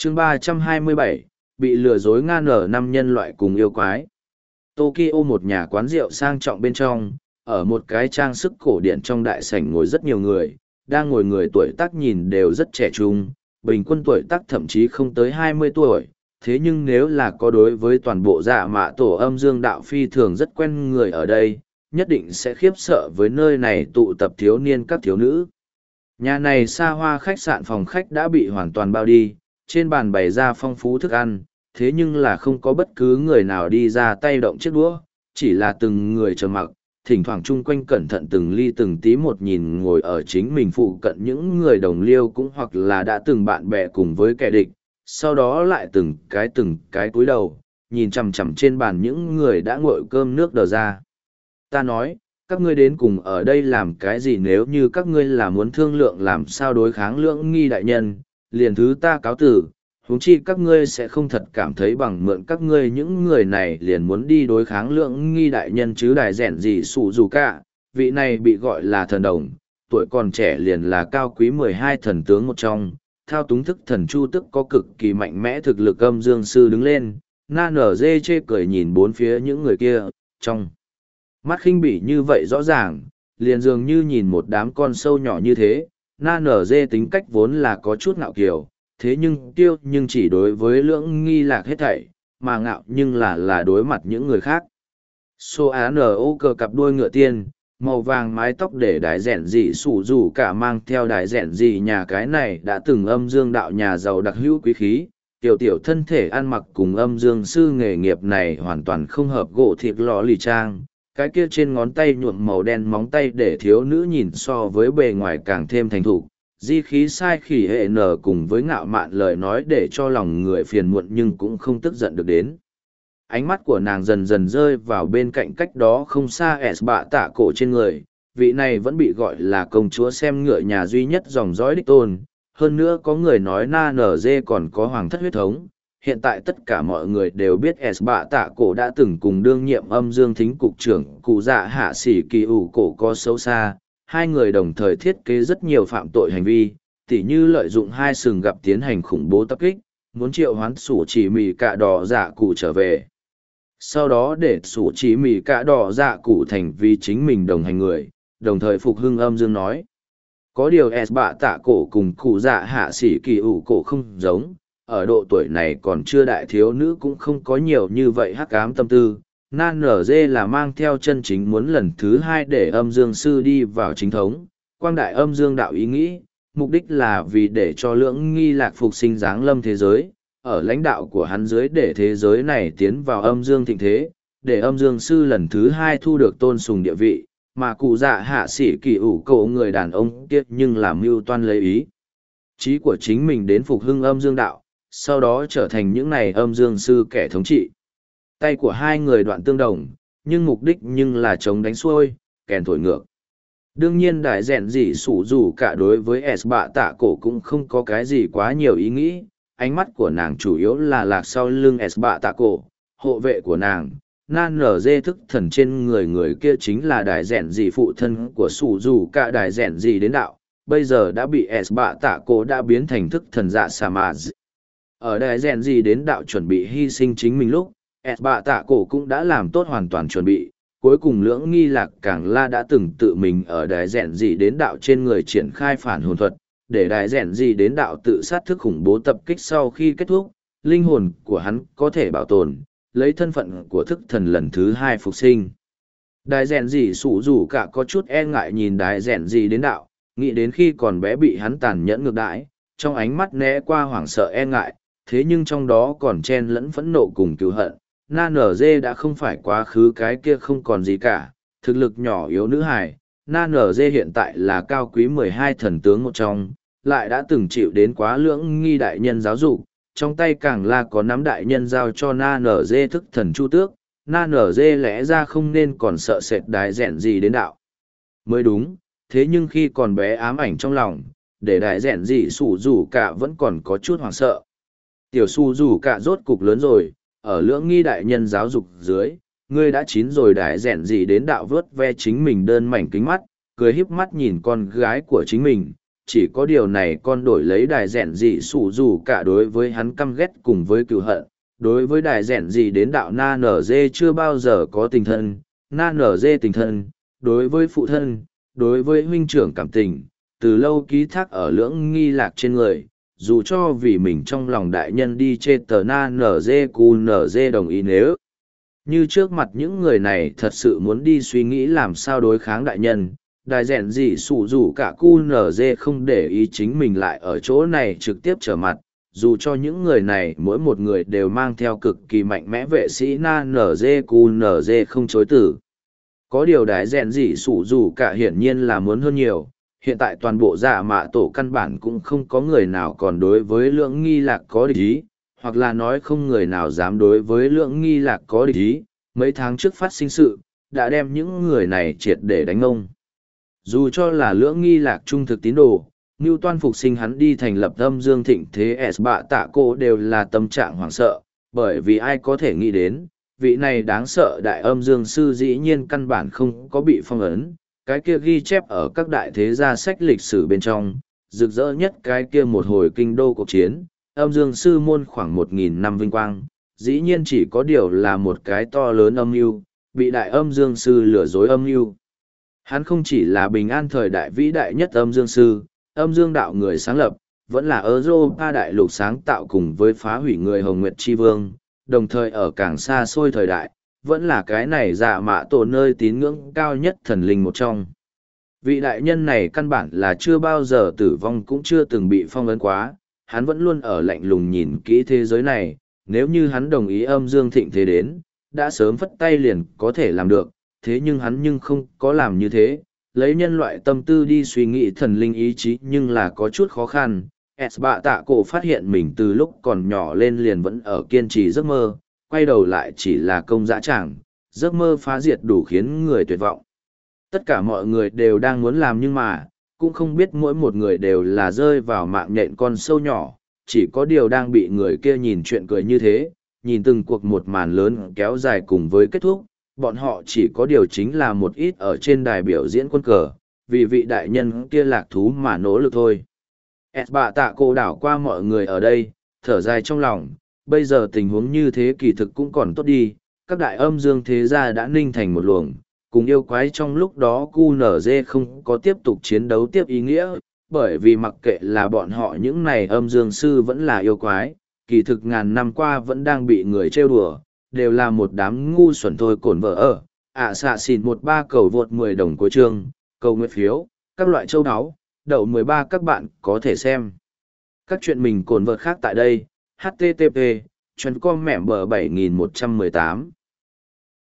chương 327, bị lừa dối ngan nở năm nhân loại cùng yêu quái. Tokyo, một nhà quán rượu sang trọng bên trong, ở một cái trang sức cổ điển trong đại sảnh ngồi rất nhiều người, đang ngồi người tuổi tác nhìn đều rất trẻ trung, bình quân tuổi tác thậm chí không tới 20 tuổi. Thế nhưng nếu là có đối với toàn bộ dạ mạ tổ âm dương đạo phi thường rất quen người ở đây, nhất định sẽ khiếp sợ với nơi này tụ tập thiếu niên các thiếu nữ. Nhà này xa hoa khách sạn phòng khách đã bị hoàn toàn bao đi, trên bàn bày ra phong phú thức ăn, thế nhưng là không có bất cứ người nào đi ra tay động chiếc đũa, chỉ là từng người trầm mặc, thỉnh thoảng chung quanh cẩn thận từng ly từng tí một nhìn ngồi ở chính mình phụ cận những người đồng liêu cũng hoặc là đã từng bạn bè cùng với kẻ địch, sau đó lại từng cái cúi đầu, nhìn chằm chằm trên bàn những người đã nguội cơm nước đờ ra. Ta nói, các ngươi đến cùng ở đây làm cái gì? Nếu như các ngươi là muốn thương lượng làm sao đối kháng Lưỡng Nghi đại nhân, liền thứ ta cáo tử, huống chi các ngươi sẽ không thật cảm thấy bằng mượn các ngươi những người này liền muốn đi đối kháng Lưỡng Nghi đại nhân chứ. Đài rèn gì sụ dù cả, vị này bị gọi là thần đồng, tuổi còn trẻ liền là cao quý 12 thần tướng một trong, thao túng thức thần chu tức có cực kỳ mạnh mẽ thực lực âm dương sư đứng lên, na nở dê chê cười nhìn bốn phía những người kia, trong mắt khinh bỉ như vậy rõ ràng, liền dường như nhìn một đám con sâu nhỏ như thế. Na nở dê tính cách vốn là có chút ngạo kiều, thế nhưng tiêu nhưng chỉ đối với Lưỡng Nghi lạc hết thảy, mà ngạo nhưng là đối mặt những người khác. Sô á nở ô cờ cặp đuôi ngựa tiên, màu vàng mái tóc để đái rèn dị sủ rủ cả mang theo đái rèn dị nhà cái này đã từng âm dương đạo nhà giàu đặc hữu quý khí. Tiểu thân thể ăn mặc cùng âm dương sư nghề nghiệp này hoàn toàn không hợp gỗ thịt lò lì trang. Cái kia trên ngón tay nhuộm màu đen móng tay để thiếu nữ nhìn so với bề ngoài càng thêm thành thục. Di khí sai khỉ hệ nở cùng với ngạo mạn lời nói để cho lòng người phiền muộn nhưng cũng không tức giận được đến. Ánh mắt của nàng dần dần rơi vào bên cạnh cách đó không xa S bạ tạ cổ trên người. Vị này vẫn bị gọi là công chúa xem ngựa nhà duy nhất dòng dõi đích tôn. Hơn nữa có người nói na nở dê còn có hoàng thất huyết thống. Hiện tại tất cả mọi người đều biết S bạ tạ cổ đã từng cùng đương nhiệm âm dương thính cục trưởng cụ dạ hạ sĩ kỳ ủ cổ có xấu xa. Hai người đồng thời thiết kế rất nhiều phạm tội hành vi, tỉ như lợi dụng hai sừng gặp tiến hành khủng bố tập kích, muốn triệu hoán sủ chỉ mì cạ đỏ dạ cụ trở về. Sau đó để sủ chỉ mì cạ đỏ dạ cụ thành vì chính mình đồng hành người, đồng thời phục hưng âm dương nói. Có điều S bạ tạ cổ cùng cụ dạ hạ sĩ kỳ ủ cổ không giống, ở độ tuổi này còn chưa đại thiếu nữ cũng không có nhiều như vậy hắc ám tâm tư. Na nở dê là mang theo chân chính muốn lần thứ hai để âm dương sư đi vào chính thống, quang đại âm dương đạo ý nghĩ, mục đích là vì để cho Lưỡng Nghi lạc phục sinh giáng lâm thế giới, ở lãnh đạo của hắn dưới để thế giới này tiến vào âm dương thịnh thế, để âm dương sư lần thứ hai thu được tôn sùng địa vị, mà cụ dạ hạ sĩ kỳ ủ cổ người đàn ông tiếc nhưng làm mưu toan lấy ý chí của chính mình đến phục hưng âm dương đạo, sau đó trở thành những này âm dương sư kẻ thống trị. Tay của hai người đoạn tương đồng, nhưng mục đích nhưng là chống đánh xuôi, kèn thổi ngược. Đương nhiên đại rèn gì sủ dù cả đối với S bạ tạ cổ cũng không có cái gì quá nhiều ý nghĩ, ánh mắt của nàng chủ yếu là lạc sau lưng S bạ tạ cổ, hộ vệ của nàng. Nan nở dê thức thần trên người kia chính là đại rèn gì phụ thân của sủ dù cả đại rèn gì đến đạo, bây giờ đã bị S bạ tạ cổ đã biến thành thức thần dạ sa ma. Ở đại rèn gì đến đạo chuẩn bị hy sinh chính mình lúc, S bạ tạ cổ cũng đã làm tốt hoàn toàn chuẩn bị, cuối cùng Lưỡng Nghi lạc càng la đã từng tự mình ở đại rèn gì đến đạo trên người triển khai phản hồn thuật, để đại rèn gì đến đạo tự sát thức khủng bố tập kích sau khi kết thúc, linh hồn của hắn có thể bảo tồn, lấy thân phận của thức thần lần thứ hai phục sinh. Đại rèn gì sủ rủ cả có chút e ngại nhìn đại rèn gì đến đạo, nghĩ đến khi còn bé bị hắn tàn nhẫn ngược đãi, trong ánh mắt né qua hoảng sợ e ngại, thế nhưng trong đó còn chen lẫn phẫn nộ cùng cứu hận. Na nở dê đã không phải quá khứ cái kia không còn gì cả, thực lực nhỏ yếu nữ hài. Na nở dê hiện tại là cao quý 12 thần tướng một trong, lại đã từng chịu đến quá Lưỡng Nghi đại nhân giáo dục, trong tay càng là có nắm đại nhân giao cho Na nở dê thức thần chu tước. Na nở dê lẽ ra không nên còn sợ sệt đại rèn gì đến đạo mới đúng, thế nhưng khi còn bé ám ảnh trong lòng, để đại rèn gì sủ rủ cả vẫn còn có chút hoảng sợ. Tiểu su rủ cả rốt cục lớn rồi, ở Lưỡng Nghi đại nhân giáo dục dưới, ngươi đã chín rồi. Đại rèn gì đến đạo vớt ve chính mình đơn mảnh kính mắt, cười híp mắt nhìn con gái của chính mình, chỉ có điều này con đổi lấy đài rèn dị sủ dù cả đối với hắn căm ghét cùng với cựu hận. Đối với đài rèn dị đến đạo na nở dê chưa bao giờ có tình thân, na nở dê tình thân, đối với phụ thân, đối với huynh trưởng cảm tình, từ lâu ký thác ở lưỡng nghi lạc trên người, dù cho vì mình trong lòng đại nhân đi chê tờ na nở dê cu nở dê đồng ý nếu. Như trước mặt những người này thật sự muốn đi suy nghĩ làm sao đối kháng đại nhân, đài rèn gì sủ dù cả cu nở dê không để ý chính mình lại ở chỗ này trực tiếp trở mặt, dù cho những người này mỗi một người đều mang theo cực kỳ mạnh mẽ vệ sĩ na nở dê cu nở dê không chối tử. Có điều đài rèn gì sủ dù cả hiển nhiên là muốn hơn nhiều, hiện tại toàn bộ dạ mạ tổ căn bản cũng không có người nào còn đối với lưỡng nghi lạc có địch ý, hoặc là nói không người nào dám đối với lưỡng nghi lạc có địch ý, mấy tháng trước phát sinh sự, đã đem những người này triệt để đánh ông. Dù cho là lưỡng nghi lạc trung thực tín đồ, Ngưu Toan phục sinh hắn đi thành lập âm dương thịnh thế S bạ tạ cô đều là tâm trạng hoảng sợ, bởi vì ai có thể nghĩ đến, vị này đáng sợ đại âm dương sư dĩ nhiên căn bản không có bị phong ấn, cái kia ghi chép ở các đại thế gia sách lịch sử bên trong, rực rỡ nhất cái kia một hồi kinh đô cuộc chiến, âm dương sư môn khoảng 1.000 năm vinh quang, dĩ nhiên chỉ có điều là một cái to lớn âm mưu, bị đại âm dương sư lừa dối âm mưu. Hắn không chỉ là bình an thời đại vĩ đại nhất âm dương sư, âm dương đạo người sáng lập, vẫn là Europa đại lục sáng tạo cùng với phá hủy người Hồng Nguyệt Chi Vương, đồng thời ở càng xa xôi thời đại, vẫn là cái này dạ mạ tổ nơi tín ngưỡng cao nhất thần linh một trong. Vị đại nhân này căn bản là chưa bao giờ tử vong cũng chưa từng bị phong ấn quá, hắn vẫn luôn ở lạnh lùng nhìn kỹ thế giới này, nếu như hắn đồng ý âm dương thịnh thế đến, đã sớm phất tay liền có thể làm được, thế nhưng hắn nhưng không có làm như thế, lấy nhân loại tâm tư đi suy nghĩ thần linh ý chí nhưng là có chút khó khăn. S bạ tạ cổ phát hiện mình từ lúc còn nhỏ lên liền vẫn ở kiên trì giấc mơ, quay đầu lại chỉ là công dã tràng, giấc mơ phá diệt đủ khiến người tuyệt vọng. Tất cả mọi người đều đang muốn làm nhưng mà, cũng không biết mỗi một người đều là rơi vào mạng nhện con sâu nhỏ, chỉ có điều đang bị người kia nhìn chuyện cười như thế, nhìn từng cuộc một màn lớn kéo dài cùng với kết thúc, bọn họ chỉ có điều chính là một ít ở trên đài biểu diễn quân cờ, vì vị đại nhân kia lạc thú mà nỗ lực thôi. S bạ tạ cô đảo qua mọi người ở đây, thở dài trong lòng, bây giờ tình huống như thế kỳ thực cũng còn tốt đi, các đại âm dương thế gia đã ninh thành một luồng, cùng yêu quái trong lúc đó QNZ không có tiếp tục chiến đấu tiếp ý nghĩa, bởi vì mặc kệ là bọn họ những này âm dương sư vẫn là yêu quái, kỳ thực ngàn năm qua vẫn đang bị người trêu đùa, đều là một đám ngu xuẩn thôi cổn vợ ở. Xạ xỉn 13 cầu vượt 10 đồng cuối chương, cầu nguyện phiếu, các loại châu áo, đậu 13 các bạn có thể xem. Các chuyện mình cổn vợt khác tại đây, http, chuyên com mẻm bờ 7118.